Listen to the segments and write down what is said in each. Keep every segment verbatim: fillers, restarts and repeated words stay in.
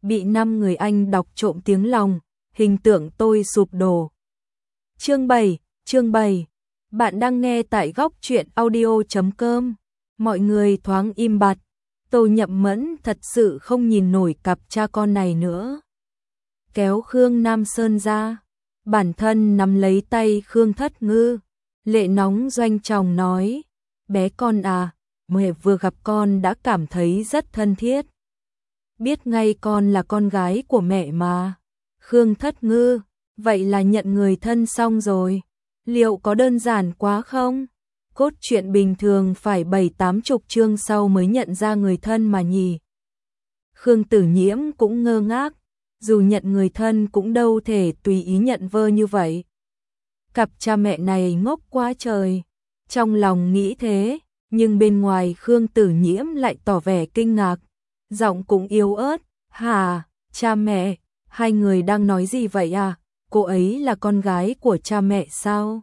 bị năm người anh đọc trộm tiếng lòng, hình tượng tôi sụp đổ. Chương bảy, chương bảy. Bạn đang nghe tại góc truyện audio chấm com. Mọi người thoáng im bặt. Tô Nhậm Mẫn thật sự không nhìn nổi cặp cha con này nữa. Kéo Khương Nam Sơn ra, bản thân nắm lấy tay Khương Thất Ngư, lệ nóng doanh trọng nói, bé con à, mẹ vừa gặp con đã cảm thấy rất thân thiết. Biết ngay con là con gái của mẹ mà. Khương Thất Ngư, vậy là nhận người thân xong rồi. Liệu có đơn giản quá không? Cốt truyện bình thường phải bảy tám chục chương sau mới nhận ra người thân mà nhỉ. Khương Tử Nhiễm cũng ngơ ngác, dù nhận người thân cũng đâu thể tùy ý nhận vơ như vậy. Cặp cha mẹ này ngốc quá trời. Trong lòng nghĩ thế, nhưng bên ngoài Khương Tử Nhiễm lại tỏ vẻ kinh ngạc, giọng cũng yếu ớt, "Hả, cha mẹ, hai người đang nói gì vậy à? Cô ấy là con gái của cha mẹ sao?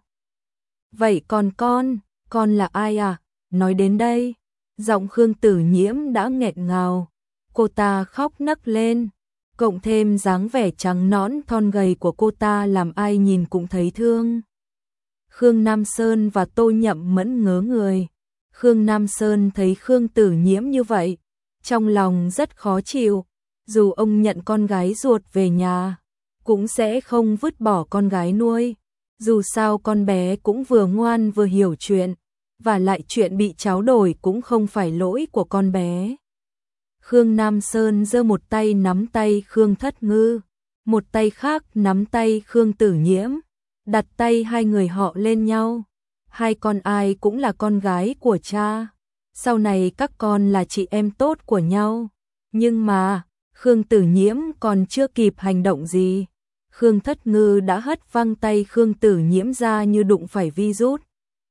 Vậy còn con, con là ai à?" Nói đến đây, giọng Khương Tử Nhiễm đã nghẹn ngào, cô ta khóc nấc lên, cộng thêm dáng vẻ trắng nõn thon gầy của cô ta làm ai nhìn cũng thấy thương. Khương Nam Sơn và Tô Nhậm Mẫn ngớ người. Khương Nam Sơn thấy Khương Tử Nhiễm như vậy, trong lòng rất khó chịu, dù ông nhận con gái ruột về nhà, cũng sẽ không vứt bỏ con gái nuôi, dù sao con bé cũng vừa ngoan vừa hiểu chuyện, và lại chuyện bị cháu đổi cũng không phải lỗi của con bé. Khương Nam Sơn giơ một tay nắm tay Khương Thất Ngư, một tay khác nắm tay Khương Tử Nhiễm, đặt tay hai người họ lên nhau. Hai con ai cũng là con gái của cha, sau này các con là chị em tốt của nhau. Nhưng mà, Khương Tử Nhiễm còn chưa kịp hành động gì, Khương Thất Ngư đã hất văng tay Khương Tử Nhiễm ra như đụng phải virus.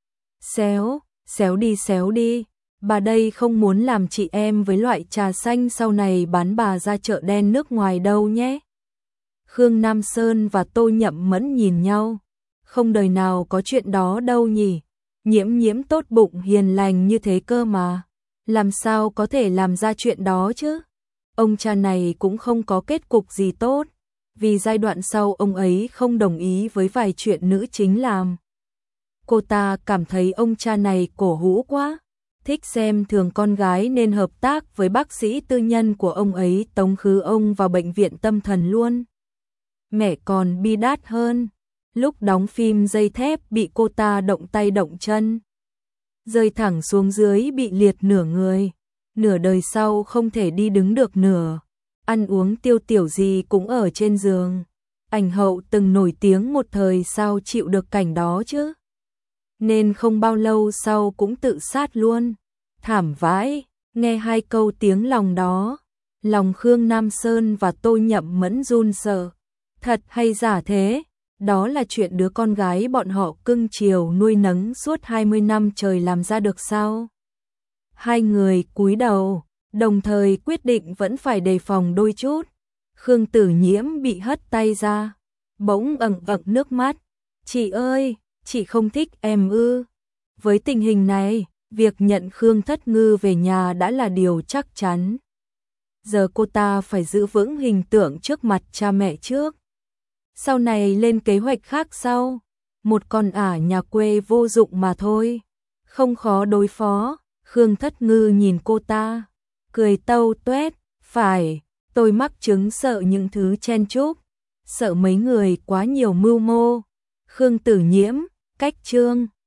Xéo, xéo đi xéo đi, bà đây không muốn làm chị em với loại trà xanh sau này bán bà ra chợ đen nước ngoài đâu nhé. Khương Nam Sơn và Tô Nhậm Mẫn nhìn nhau, không đời nào có chuyện đó đâu nhỉ, Nhiễm Nhiễm tốt bụng hiền lành như thế cơ mà, làm sao có thể làm ra chuyện đó chứ. Ông cha này cũng không có kết cục gì tốt, vì giai đoạn sau ông ấy không đồng ý với vài chuyện nữ chính làm. Cô ta cảm thấy ông cha này cổ hủ quá, thích xem thường con gái nên hợp tác với bác sĩ tư nhân của ông ấy tống khứ ông vào bệnh viện tâm thần luôn. Mẹ còn bi đát hơn, lúc đóng phim dây thép bị cô ta động tay động chân, rơi thẳng xuống dưới bị liệt nửa người, nửa đời sau không thể đi đứng được nửa, ăn uống tiêu tiểu gì cũng ở trên giường. Ảnh hậu từng nổi tiếng một thời sao chịu được cảnh đó chứ, nên không bao lâu sau cũng tự sát luôn. Thảm vãi. Nghe hai câu tiếng lòng đó, lòng Khương Nam Sơn và Tô Nhậm Mẫn run sợ. Thật hay giả thế? Đó là chuyện đứa con gái bọn họ cưng chiều nuôi nấng suốt hai mươi năm trời làm ra được sao? Hai người cúi đầu, đồng thời quyết định vẫn phải đề phòng đôi chút. Khương Tử Nhiễm bị hất tay ra, bỗng ẩn ẩn nước mắt. "Chị ơi, chị không thích em ư?" Với tình hình này, việc nhận Khương Thất Ngư về nhà đã là điều chắc chắn. Giờ cô ta phải giữ vững hình tượng trước mặt cha mẹ trước, sau này lên kế hoạch khác sau. Một con ả nhà quê vô dụng mà thôi, không khó đối phó. Khương Thất Ngư nhìn cô ta, cười tâu tuét, "Phải, tôi mắc chứng sợ những thứ chen chúc, sợ mấy người quá nhiều mưu mô." Khương Tử Nhiễm, cách chương